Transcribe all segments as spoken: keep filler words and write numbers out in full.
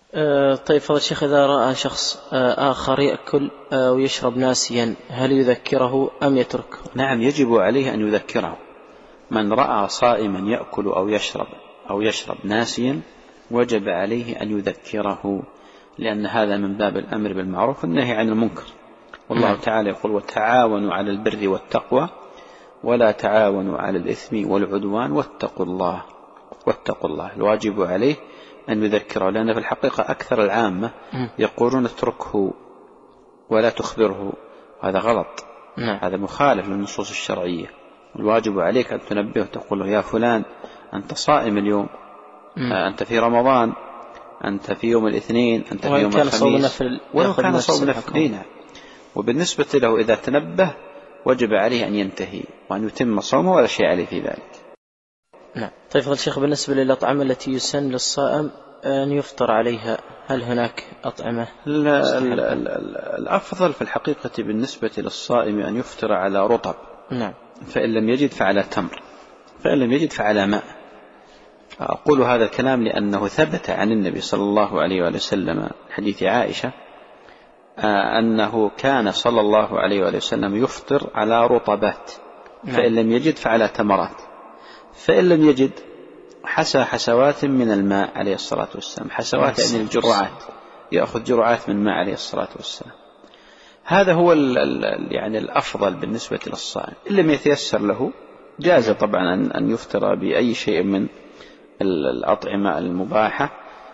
آه طيب فضل الشيخ، إذا رأى شخص آه آخر يأكل آه ويشرب ناسيا، هل يذكره أم يتركه؟ نعم، يجب عليه أن يذكره. من رأى صائما يأكل أو يشرب أو يشرب ناسيا وجب عليه أن يذكره، لأن هذا من باب الأمر بالمعروف والنهي عن المنكر. والله تعالى يقول: وتعاونوا على البر والتقوى ولا تعاونوا على الإثم والعدوان واتقوا الله. واتقوا الله، الواجب عليه أن يذكره، لأن في الحقيقة أكثر العامة يقولون اتركه ولا تخبره، هذا غلط. هذا مخالف للنصوص الشرعية. الواجب عليك أن تنبه وتقول له: يا فلان، أنت صائم اليوم، أنت في رمضان، أنت في يوم الاثنين، أنت في يوم الخميس، ولو كان صوم نفل. وبالنسبة له إذا تنبه وجب عليه أن ينتهي وأن يتم صومه ولا شيء عليه في ذلك. نعم. طيب فضل الشيخ، بالنسبة للأطعمة التي يسن للصائم أن يفطر عليها، هل هناك أطعمة؟ الأفضل في الحقيقة بالنسبة للصائم أن يفطر على رطب. نعم. فإن لم يجد فعلى تمر، فإن لم يجد فعلى ماء. أقول هذا الكلام لأنه ثبت عن النبي صلى الله عليه وآله وسلم حديث عائشة أنه كان صلى الله عليه وآله وسلم يفطر على رطبات، فإن لم يجد فعلى تمرات، فإن لم يجد حسى حسوات من الماء عليه الصلاة والسلام. حسوات يعني الجرعات، يأخذ جرعات من ماء عليه الصلاة والسلام. هذا هو ال ال يعني الأفضل بالنسبة للصائم. إن لم يتيسر له جاز طبعا أن يفطر بأي شيء من الأطعمة المباحة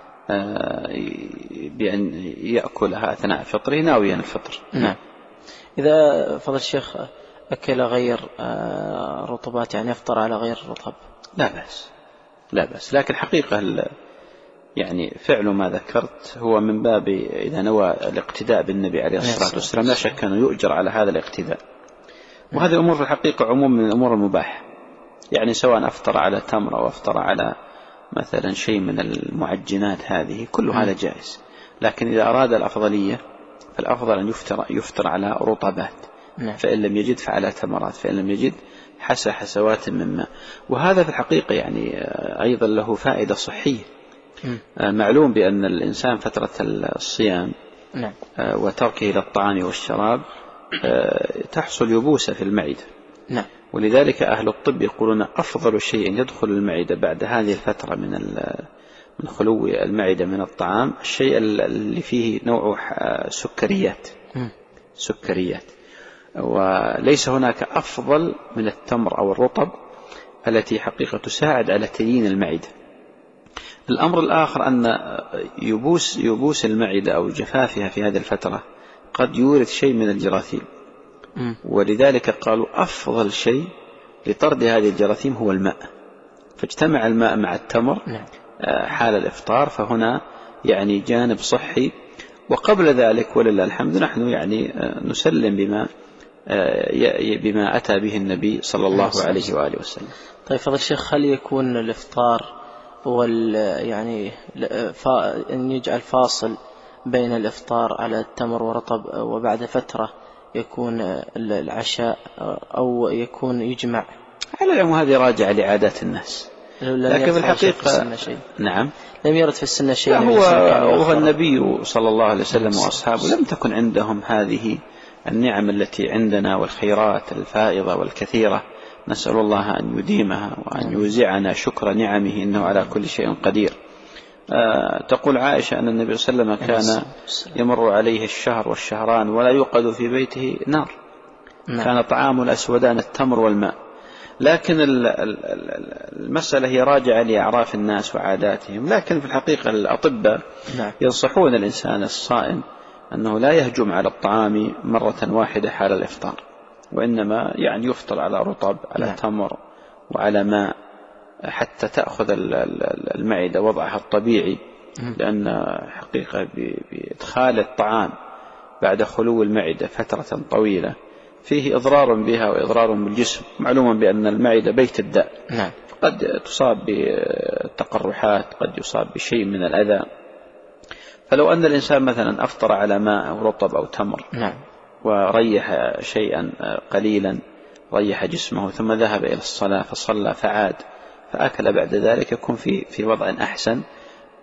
بأن يأكلها أثناء فطره ناويا الفطر. نعم. إذا فضل الشيخ أكل غير رطبات، يعني يفطر على غير رطب، لا بأس، لا بأس. لكن حقيقة يعني فعل ما ذكرت هو من باب إذا نوى الاقتداء بالنبي عليه الصلاة والسلام، لا شك أنه يؤجر على هذا الاقتداء. وهذه الأمور في الحقيقة عموم من الأمور المباحة، يعني سواء أفطر على تمر أو أفطر على مثلا شيء من المعجنات، هذه كل هذا جائز. لكن إذا أراد الأفضلية فالأفضل أن يفطر, يفطر على رطبات، فإن لم يجد فعلى تمرات، فإن لم يجد حسى حسوات من ماء. وهذا في الحقيقة يعني أيضا له فائدة صحية. معلوم بأن الإنسان فترة الصيام وتركه للطعام والشراب تحصل يبوسة في المعدة. ولذلك أهل الطب يقولون أفضل شيء يدخل المعدة بعد هذه الفترة من من خلو المعدة من الطعام الشيء اللي فيه نوع سكريات سكريات وليس هناك أفضل من التمر أو الرطب التي حقيقة تساعد على تليين المعدة. الأمر الآخر أن يبوس يبوس المعدة أو جفافها في هذه الفترة قد يورث شيء من الجراثيم، ولذلك قالوا أفضل شيء لطرد هذه الجراثيم هو الماء، فاجتمع الماء مع التمر حال الإفطار، فهنا يعني جانب صحي. وقبل ذلك ولله الحمد نحن يعني نسلم بما بما أتى به النبي صلى الله عليه وآله وسلم. طيب فضل الشيخ، هل يكون الإفطار وال يعني أن يجعل فاصل بين الإفطار على التمر ورطب وبعد فترة يكون العشاء، أو يكون يجمع؟ على العموم هذه راجعة لعادات الناس، لكن في الحقيقة نعم لم يرد في السنة شيء. هو, هو النبي صلى الله عليه وسلم وأصحابه لم تكن عندهم هذه النعم التي عندنا والخيرات الفائضة والكثيرة، نسأل الله أن يديمها وأن يوزعنا شكر نعمه إنه على كل شيء قدير. آه تقول عائشة أن النبي صلى الله عليه وسلم كان يمر عليه الشهر والشهران ولا يوقد في بيته نار، كان طعام الأسودان التمر والماء. لكن المسألة هي راجعة لأعراف الناس وعاداتهم، لكن في الحقيقة الأطباء ينصحون الإنسان الصائم أنه لا يهجم على الطعام مرة واحدة حال الإفطار، وإنما يعني يفطر على رطب، على نعم. تمر وعلى ماء حتى تأخذ المعدة وضعها الطبيعي، لأن حقيقة بإدخال الطعام بعد خلو المعدة فترة طويلة فيه إضرار بها وإضرار بالجسم. معلوم بأن المعدة بيت الداء، نعم. قد تصاب بتقرحات، قد يصاب بشيء من الأذى. فلو أن الإنسان مثلا أفطر على ماء أو رطب أو تمر نعم. وريح شيئا قليلا، ريح جسمه، ثم ذهب إلى الصلاة فصلى فعاد فأكل بعد ذلك، يكون في في وضع أحسن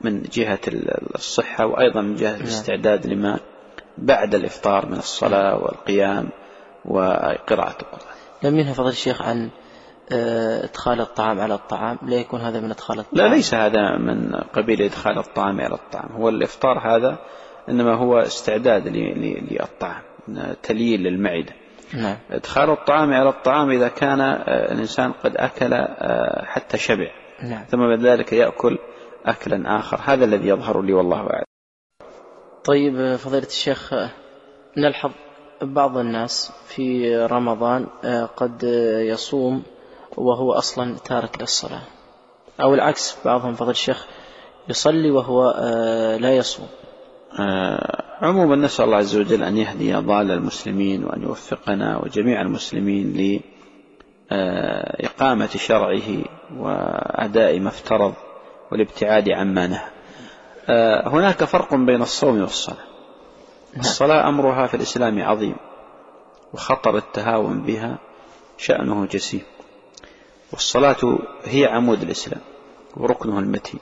من جهة الصحة وأيضا من جهة الاستعداد لما بعد الإفطار من الصلاة والقيام وقراءة القرآن. لم ينهى فضل الشيخ عن ادخال الطعام على الطعام، لا يكون هذا من ادخال الطعام؟ لا، ليس هذا من قبيل ادخال الطعام على الطعام. هو الإفطار هذا إنما هو استعداد للطعام، تليل للمعدة. نعم. ادخال الطعام على الطعام إذا كان الإنسان قد أكل حتى شبع. نعم. ثم بعد ذلك يأكل أكلا آخر، هذا الذي يظهر لي والله أعلم. طيب فضيلة الشيخ، نلحظ بعض الناس في رمضان قد يصوم وهو أصلا تارك للصلاة، أو العكس، بعضهم فضل الشيخ يصلي وهو لا يصوم. عموما نسأل الله عز وجل أن يهدي ضال المسلمين وأن يوفقنا وجميع المسلمين لإقامة شرعه وأداء ما افترض والابتعاد عما نهى. هناك فرق بين الصوم والصلاة. الصلاة أمرها في الإسلام عظيم، وخطر التهاون بها شأنه جسيم، والصلاة هي عمود الإسلام وركنه المتين.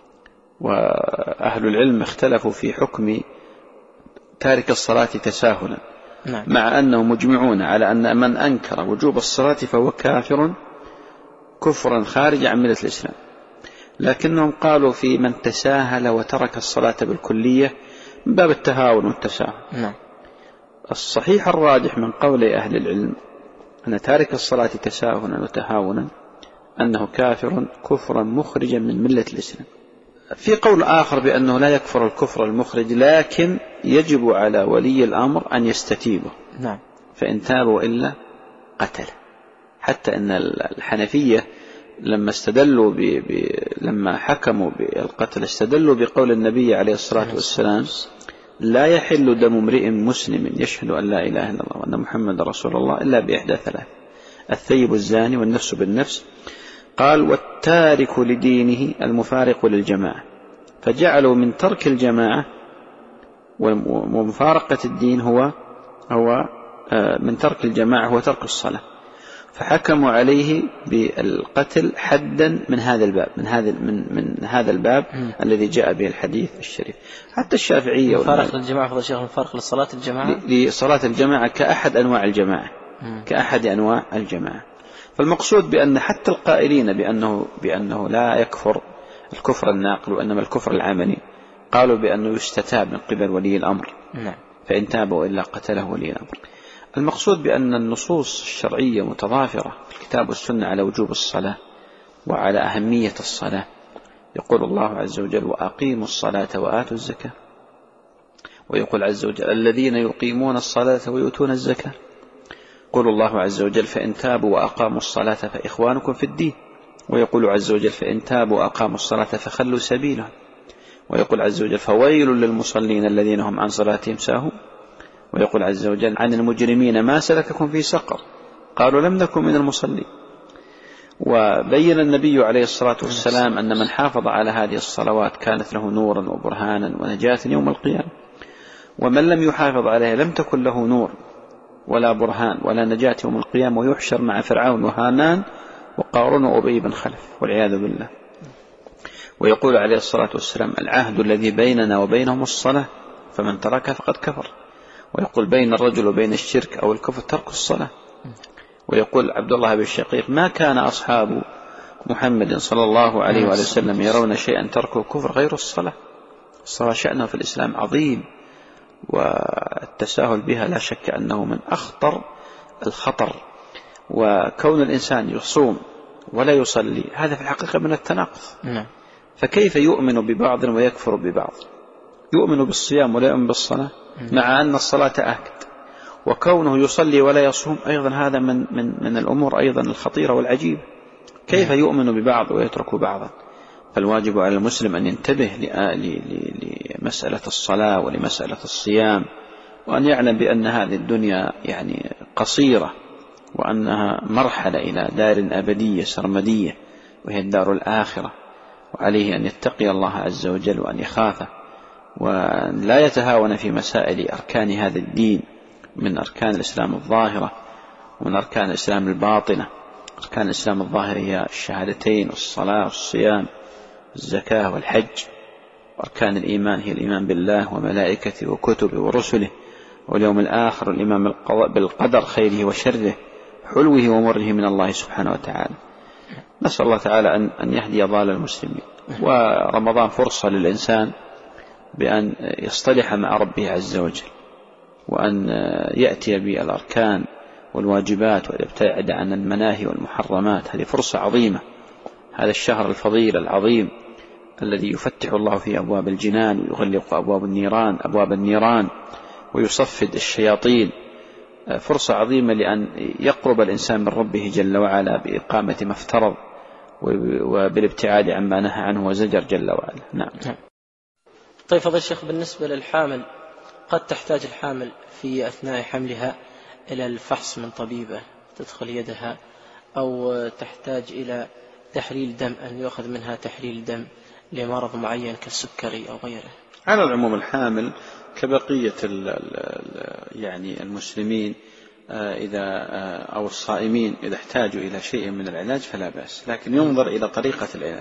وأهل العلم اختلفوا في حكم تارك الصلاة تساهلا، نعم. مع أنهم مجمعون على أن من أنكر وجوب الصلاة فهو كافر كفرا خارج عن ملة الإسلام، لكنهم قالوا في من تساهل وترك الصلاة بالكلية من باب التهاون والتساهل. نعم. الصحيح الراجح من قول أهل العلم أن تارك الصلاة تساهلا وتهاونا أنه كافر كفرا مخرجا من ملة الإسلام. في قول آخر بأنه لا يكفر الكفر المخرج، لكن يجب على ولي الأمر أن يستتيبه. نعم. فإن تابوا إلا قتل. حتى أن الحنفية لما استدلوا ب... ب... لما حكموا بالقتل استدلوا بقول النبي عليه الصلاة والسلام: لا يحل دم امرئ مسلم يشهد أن لا إله إلا الله وأن محمد رسول الله إلا بإحدى ثلاث: الثيب الزاني والنفس بالنفس. قال: والتارك لدينه المفارق للجماعة. فجعلوا من ترك الجماعة ومفارقة الدين هو هو من ترك الجماعة هو ترك الصلاة، فحكموا عليه بالقتل حدا من هذا الباب من هذا من من هذا الباب م. الذي جاء به الحديث الشريف. حتى الشافعية مفارق للجماعة فضل الشيخ مفارق لصلاة الجماعة لصلاة الجماعة كأحد أنواع الجماعة م. كأحد أنواع الجماعة. فالمقصود بأن حتى القائلين بأنه بأنه لا يكفر الكفر الناقل وإنما الكفر العملي قالوا بأنه يستتاب من قبل ولي الأمر. م. فإن تابوا إلا قتله ولي الأمر. المقصود بأن النصوص الشرعية متضافرة في الكتاب والسنة على وجوب الصلاة وعلى أهمية الصلاة. يقول الله عز وجل: وأقيموا الصلاة وآتوا الزكاة. ويقول عز وجل: الذين يقيمون الصلاة ويؤتون الزكاة. يقول الله عز وجل: فإن تابوا وأقاموا الصلاة فإخوانكم في الدين. ويقول عز وجل: فإن تابوا وأقاموا الصلاة فخلوا سبيلهم. ويقول عز وجل: فويل للمصلين الذين هم عن صلاتهم ساهون. ويقول عز وجل: عن المجرمين ما سلككم في سقر؟ قالوا لم نكن من المصلين. وبين النبي عليه الصلاة والسلام أن من حافظ على هذه الصلوات كانت له نورا وبرهانا ونجاة يوم القيامة، ومن لم يحافظ عليها لم تكن له نور ولا برهان ولا نجاة يوم القيامة، ويحشر مع فرعون وهامان وقارون وأبي بن خلف والعياذ بالله. ويقول عليه الصلاة والسلام: العهد الذي بيننا وبينهم الصلاة، فمن تركها فقد كفر. ويقول: بين الرجل وبين الشرك أو الكفر ترك الصلاة. ويقول عبد الله بن الشقيق: ما كان أصحاب محمد صلى الله عليه وآله وسلم يرون شيئا تركه كفر غير الصلاة. الصلاة شأنها في الإسلام عظيم، والتساهل بها لا شك أنه من أخطر الخطر. وكون الإنسان يصوم ولا يصلي هذا في الحقيقة من التناقض. فكيف يؤمن ببعض ويكفر ببعض؟ يؤمن بالصيام ولا يؤمن بالصلاة، مع أن الصلاة آكد. وكونه يصلي ولا يصوم أيضا هذا من, من, من الأمور أيضا الخطيرة والعجيبة. كيف يؤمن ببعض ويترك بعضا؟ فالواجب على المسلم أن ينتبه لمسألة الصلاة ولمسألة الصيام، وأن يعلم بأن هذه الدنيا يعني قصيرة، وأنها مرحلة إلى دار أبدية سرمدية وهي الدار الآخرة. وعليه أن يتقي الله عز وجل وأن يخافه، ولا يتهاون في مسائل أركان هذا الدين من أركان الإسلام الظاهرة ومن أركان الإسلام الباطنة. أركان الإسلام الظاهرة هي الشهادتين والصلاة والصيام والزكاة والحج، وأركان الإيمان هي الإيمان بالله وملائكته وكتبه ورسله واليوم الآخر، والإيمان بالقدر خيره وشره حلوه ومره من الله سبحانه وتعالى. نسأل الله تعالى أن يهدي ضال المسلمين. ورمضان فرصة للإنسان بأن يصطلح مع ربه عز وجل، وأن يأتي بالأركان والواجبات ويبتعد عن المناهي والمحرمات. هذه فرصة عظيمة. هذا الشهر الفضيل العظيم الذي يفتح الله فيه أبواب الجنان ويغلق أبواب النيران أبواب النيران ويصفد الشياطين. فرصة عظيمة لأن يقرب الإنسان من ربه جل وعلا بإقامة ما افترض وبالابتعاد عما نهى عنه وزجر جل وعلا. نعم. طيب فضل الشيخ، بالنسبة للحامل، قد تحتاج الحامل في أثناء حملها إلى الفحص من طبيبة تدخل يدها، أو تحتاج إلى تحليل دم، أن يأخذ منها تحليل دم لمرض معين كالسكري أو غيره. على العموم الحامل كبقية ال ال يعني المسلمين إذا أو الصائمين إذا احتاجوا إلى شيء من العلاج فلا بأس، لكن ينظر إلى طريقة العلاج.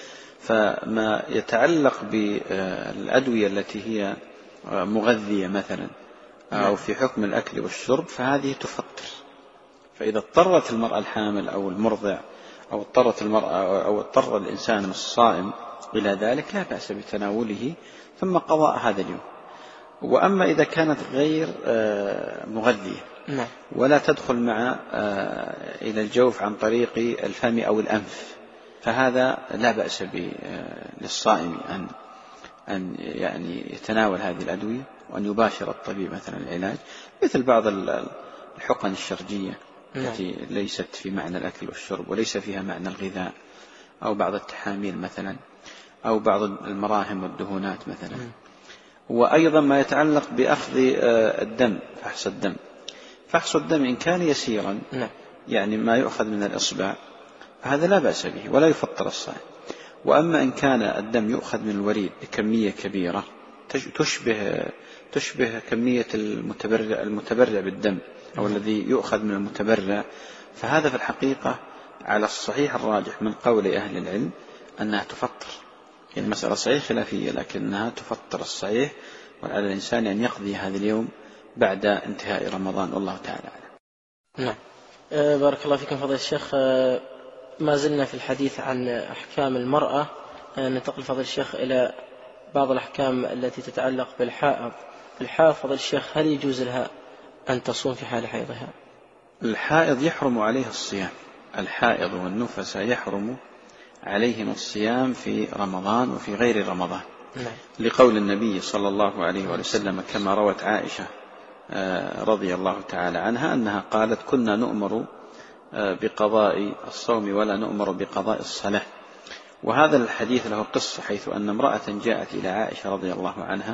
فما يتعلق بالأدوية التي هي مغذية مثلا أو في حكم الأكل والشرب فهذه تفطر. فإذا اضطرت المرأة الحامل أو المرضع أو اضطرت المرأة أو اضطر الإنسان الصائم إلى ذلك لا بأس بتناوله ثم قضاء هذا اليوم. وأما إذا كانت غير مغذية ولا تدخل مع إلى الجوف عن طريق الفم أو الأنف فهذا لا بأس للصائم أن أن يعني يتناول هذه الأدوية وأن يباشر الطبيب مثلا العلاج، مثل بعض الحقن الشرجية التي ليست في معنى الأكل والشرب وليس فيها معنى الغذاء، أو بعض التحاميل مثلا، أو بعض المراهم والدهونات مثلا. وأيضا ما يتعلق بأخذ الدم، فحص الدم. فحص الدم إن كان يسيرا يعني ما يؤخذ من الإصبع هذا لا بأس به ولا يفطر الصائم. وأما إن كان الدم يؤخذ من الوريد بكمية كبيرة تشبه تشبه كمية المتبرع المتبرع بالدم أو الذي يؤخذ من المتبرع، فهذا في الحقيقة على الصحيح الراجح من قول أهل العلم أنها تفطر. يعني المسألة صحيح خلافية لكنها تفطر الصحيح، وعلى الإنسان أن يقضي هذا اليوم بعد انتهاء رمضان، والله تعالى أعلم. نعم. أه بارك الله فيكم فضيلة الشيخ. أه ما زلنا في الحديث عن أحكام المرأة. أه ننتقل فضيلة الشيخ إلى بعض الأحكام التي تتعلق بالحائض. الحائض فضيلة الشيخ هل يجوز لها أن تصوم في حال حيضها؟ الحائض يحرم عليها الصيام. الحائض والنفس يحرم عليهم الصيام في رمضان وفي غير رمضان. نعم. لقول النبي صلى الله عليه وسلم كما روت عائشة رضي الله تعالى عنها أنها قالت كنا نؤمر بقضاء الصوم ولا نؤمر بقضاء الصلاة. وهذا الحديث له قصة، حيث أن امرأة جاءت إلى عائشة رضي الله عنها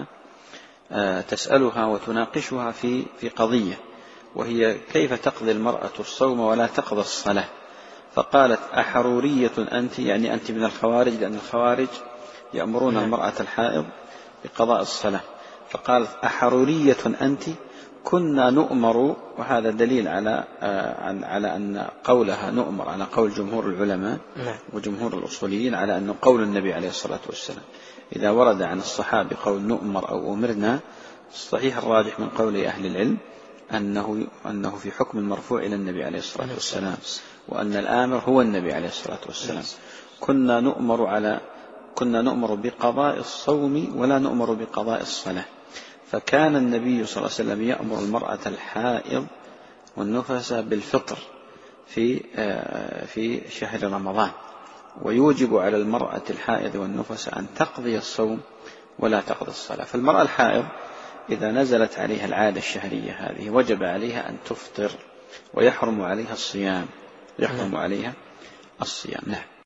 تسألها وتناقشها في في قضية، وهي كيف تقضي المرأة الصوم ولا تقضي الصلاة. فقالت أحرورية أنت، يعني أنت من الخوارج، لأن الخوارج يأمرون المرأة الحائض بقضاء الصلاة. فقالت أحرورية أنت، كنا نؤمر. وهذا دليل على على أن قولها نؤمر على قول جمهور العلماء وجمهور الأصوليين، على أن قول النبي عليه الصلاة والسلام إذا ورد عن الصحابة قول نؤمر أو أمرنا، الصحيح الراجح من قول أهل العلم أنه أنه في حكم المرفوع إلى النبي عليه الصلاة والسلام، وأن الآمر هو النبي عليه الصلاة والسلام. كنا نؤمر على كنا نؤمر بقضاء الصوم ولا نؤمر بقضاء الصلاة. فكان النبي صلى الله عليه وسلم يأمر المرأة الحائض والنفس بالفطر في في شهر رمضان، ويوجب على المرأة الحائض والنفس أن تقضي الصوم ولا تقضي الصلاة. فالمرأة الحائض إذا نزلت عليها العادة الشهرية هذه وجب عليها أن تفطر، ويحرم عليها الصيام يحرم عليها الصيام. نعم.